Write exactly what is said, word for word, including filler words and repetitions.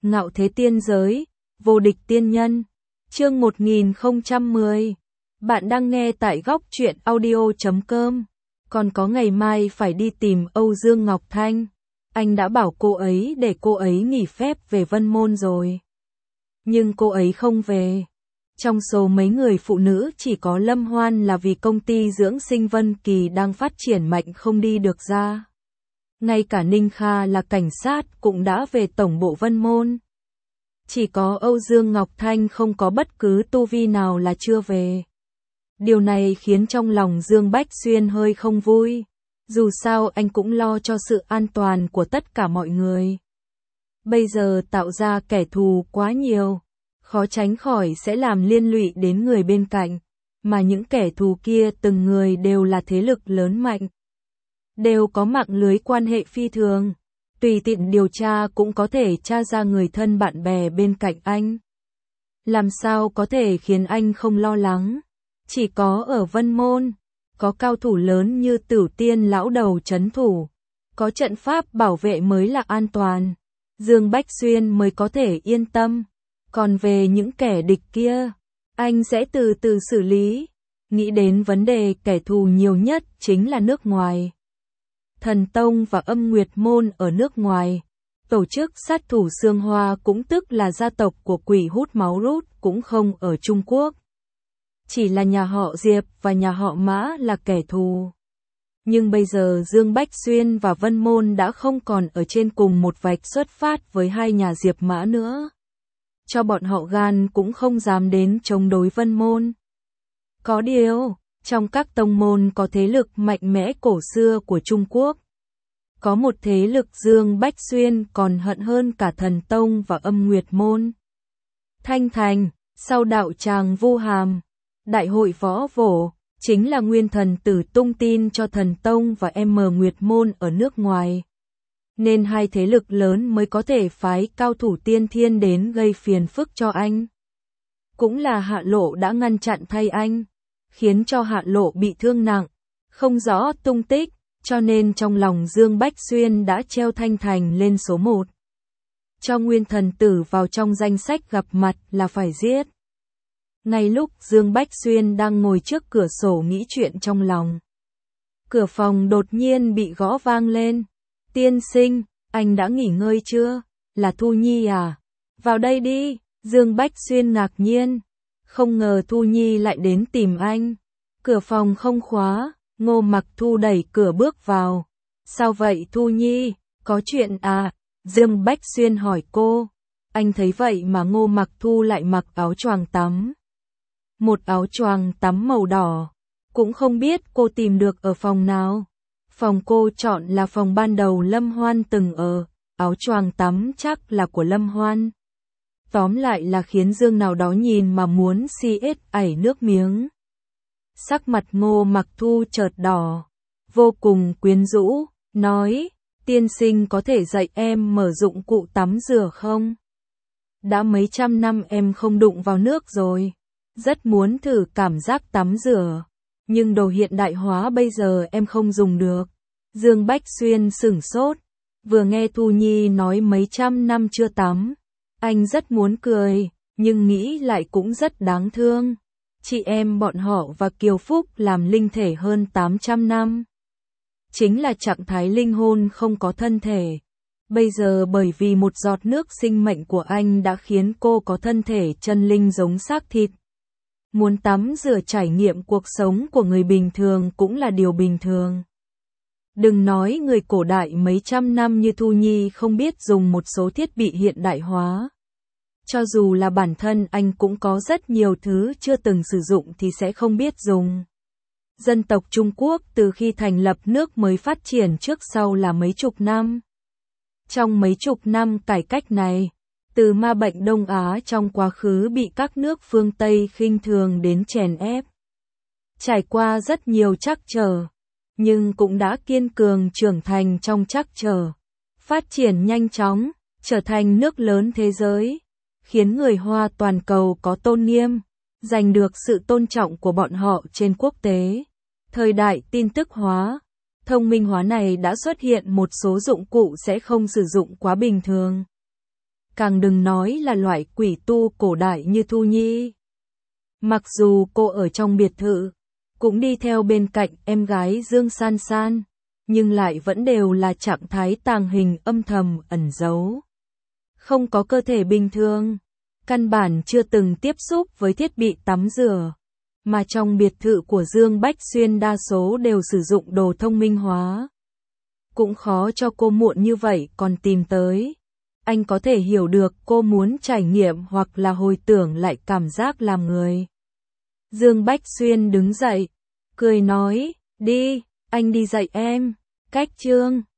Ngạo thế tiên giới, vô địch tiên nhân. Chương một nghìn không trăm mười. Bạn đang nghe tại góc truyện audio chấm com. Còn có ngày mai phải đi tìm Âu Dương Ngọc Thanh. Anh đã bảo cô ấy để cô ấy nghỉ phép về Vân Môn rồi. Nhưng cô ấy không về. Trong số mấy người phụ nữ chỉ có Lâm Hoan là vì công ty dưỡng sinh Vân Kỳ đang phát triển mạnh không đi được ra. Ngay cả Ninh Kha là cảnh sát cũng đã về tổng bộ Vân Môn. Chỉ có Âu Dương Ngọc Thanh không có bất cứ tu vi nào là chưa về. Điều này khiến trong lòng Dương Bách Xuyên hơi không vui. Dù sao anh cũng lo cho sự an toàn của tất cả mọi người. Bây giờ tạo ra kẻ thù quá nhiều, khó tránh khỏi sẽ làm liên lụy đến người bên cạnh. Mà những kẻ thù kia từng người đều là thế lực lớn mạnh. Đều có mạng lưới quan hệ phi thường. Tùy tiện điều tra cũng có thể tra ra người thân bạn bè bên cạnh anh. Làm sao có thể khiến anh không lo lắng? Chỉ có ở Vân Môn, có cao thủ lớn như Tử Tiên lão đầu trấn thủ, có trận pháp bảo vệ mới là an toàn. Dương Bách Xuyên mới có thể yên tâm. Còn về những kẻ địch kia, anh sẽ từ từ xử lý. Nghĩ đến vấn đề kẻ thù nhiều nhất chính là nước ngoài. Thần Tông và Âm Nguyệt Môn ở nước ngoài. Tổ chức sát thủ Sương Hoa cũng tức là gia tộc của quỷ hút máu rút cũng không ở Trung Quốc. Chỉ là nhà họ Diệp và nhà họ Mã là kẻ thù. Nhưng bây giờ Dương Bách Xuyên và Vân Môn đã không còn ở trên cùng một vạch xuất phát với hai nhà Diệp Mã nữa. Cho bọn họ gan cũng không dám đến chống đối Vân Môn. Có điều, trong các tông môn có thế lực mạnh mẽ cổ xưa của Trung Quốc. Có một thế lực Dương Bách Xuyên còn hận hơn cả Thần Tông và Âm Nguyệt Môn. Thanh Thành, sau đạo tràng Vu Hàm, Đại hội Võ Vổ, chính là nguyên thần tử tung tin cho Thần Tông và M Nguyệt Môn ở nước ngoài. Nên hai thế lực lớn mới có thể phái cao thủ tiên thiên đến gây phiền phức cho anh. Cũng là Hạ Lộ đã ngăn chặn thay anh, khiến cho Hạ Lộ bị thương nặng, không rõ tung tích, cho nên trong lòng Dương Bách Xuyên đã treo Thanh Thành lên số một. Cho nguyên thần tử vào trong danh sách gặp mặt là phải giết. Ngay lúc Dương Bách Xuyên đang ngồi trước cửa sổ nghĩ chuyện trong lòng, cửa phòng đột nhiên bị gõ vang lên. Tiên sinh, anh đã nghỉ ngơi chưa? Là Thu Nhi à? Vào đây đi. Dương Bách Xuyên ngạc nhiên, không ngờ Thu Nhi lại đến tìm anh. Cửa phòng không khóa, Ngô Mặc Thu đẩy cửa bước vào. Sao vậy Thu Nhi, có chuyện à? Dương Bách Xuyên hỏi cô. Anh thấy vậy mà Ngô Mặc Thu lại mặc áo choàng tắm. Một áo choàng tắm màu đỏ. Cũng không biết cô tìm được ở phòng nào. Phòng cô chọn là phòng ban đầu Lâm Hoan từng ở. Áo choàng tắm chắc là của Lâm Hoan. Tóm lại là khiến Dương nào đó nhìn mà muốn si ết ảy nước miếng. Sắc mặt Ngô Mặc Thu chợt đỏ, vô cùng quyến rũ, nói, tiên sinh có thể dạy em mở dụng cụ tắm rửa không? Đã mấy trăm năm em không đụng vào nước rồi, rất muốn thử cảm giác tắm rửa, nhưng đồ hiện đại hóa bây giờ em không dùng được. Dương Bách Xuyên sửng sốt, vừa nghe Thu Nhi nói mấy trăm năm chưa tắm. Anh rất muốn cười, nhưng nghĩ lại cũng rất đáng thương. Chị em bọn họ và Kiều Phúc làm linh thể hơn tám trăm năm. Chính là trạng thái linh hồn không có thân thể. Bây giờ bởi vì một giọt nước sinh mệnh của anh đã khiến cô có thân thể chân linh giống xác thịt. Muốn tắm rửa trải nghiệm cuộc sống của người bình thường cũng là điều bình thường. Đừng nói người cổ đại mấy trăm năm như Thu Nhi không biết dùng một số thiết bị hiện đại hóa. Cho dù là bản thân anh cũng có rất nhiều thứ chưa từng sử dụng thì sẽ không biết dùng. Dân tộc Trung Quốc từ khi thành lập nước mới phát triển trước sau là mấy chục năm. Trong mấy chục năm cải cách này, từ ma bệnh Đông Á trong quá khứ bị các nước phương Tây khinh thường đến chèn ép. Trải qua rất nhiều trắc trở, nhưng cũng đã kiên cường trưởng thành trong trắc trở, phát triển nhanh chóng, trở thành nước lớn thế giới, khiến người Hoa toàn cầu có tôn nghiêm, giành được sự tôn trọng của bọn họ trên quốc tế. Thời đại tin tức hóa, thông minh hóa này đã xuất hiện một số dụng cụ sẽ không sử dụng quá bình thường. càng đừng nói là loại quỷ tu cổ đại như Thu Nhi. Mặc dù cô ở trong biệt thự, cũng đi theo bên cạnh em gái Dương San San, nhưng lại vẫn đều là trạng thái tàng hình âm thầm ẩn giấu. Không có cơ thể bình thường, căn bản chưa từng tiếp xúc với thiết bị tắm rửa, mà trong biệt thự của Dương Bách Xuyên đa số đều sử dụng đồ thông minh hóa. Cũng khó cho cô muộn như vậy còn tìm tới. Anh có thể hiểu được cô muốn trải nghiệm hoặc là hồi tưởng lại cảm giác làm người. Dương Bách Xuyên đứng dậy, cười nói, đi, anh đi dạy em, cách chương.